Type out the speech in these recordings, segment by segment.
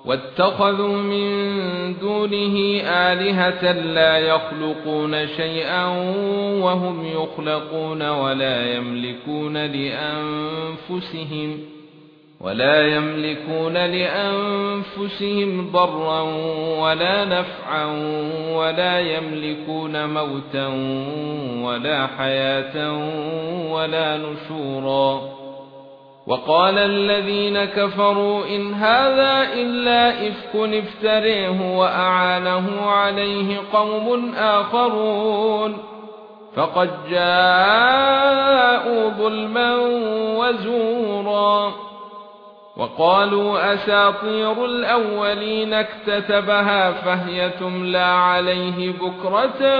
واتخذوا من دونه آلهة لا يخلقون شيئا وهم يخلقون ولا يملكون لأنفسهم ضرا ولا نفعا ولا يملكون موتا ولا حياة ولا نشورا. وقال الذين كفروا إن هذا إلا إفك افتريه وأعانه عليه قوم آخرون فقد جاءوا ظلما وزورا. وقالوا أساطير الأولين اكتتبها فهي تملى عليه بكرة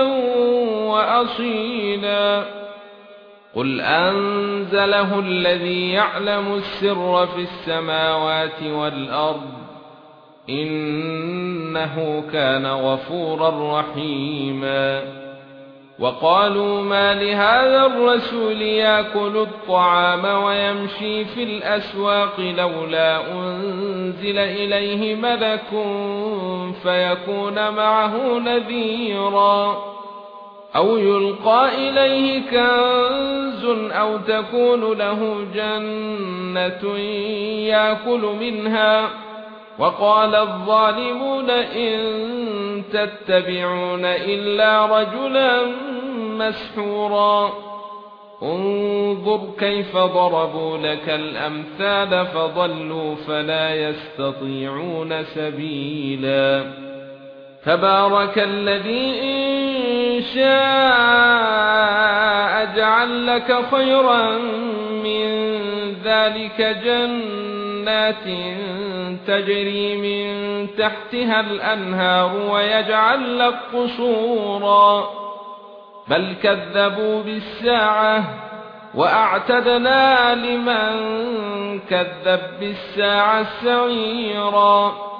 وأصيلا. قل أنزله الذي يعلم السر في السماوات والأرض إنه كان غفورا رحيما. وقالوا ما لهذا الرسول يأكل الطعام ويمشي في الأسواق لولا أنزل إليه ملك فيكون معه نذيرا أو يلقى إليه كنز أو تكون له جنة يأكل منها. وقال الظالمون إن تتبعون إلا رجلا مسحورا. انظر كيف ضربوا لك الأمثال فضلوا فلا يستطيعون سبيلا. تبارك الذي إن شاء جعل لك خيرا من ذلك جنات تجري من تحتها الأنهار ويجعل لك قصورا بل كذبوا بالساعة وأعتدنا لمن كذب بالساعة سعيرا.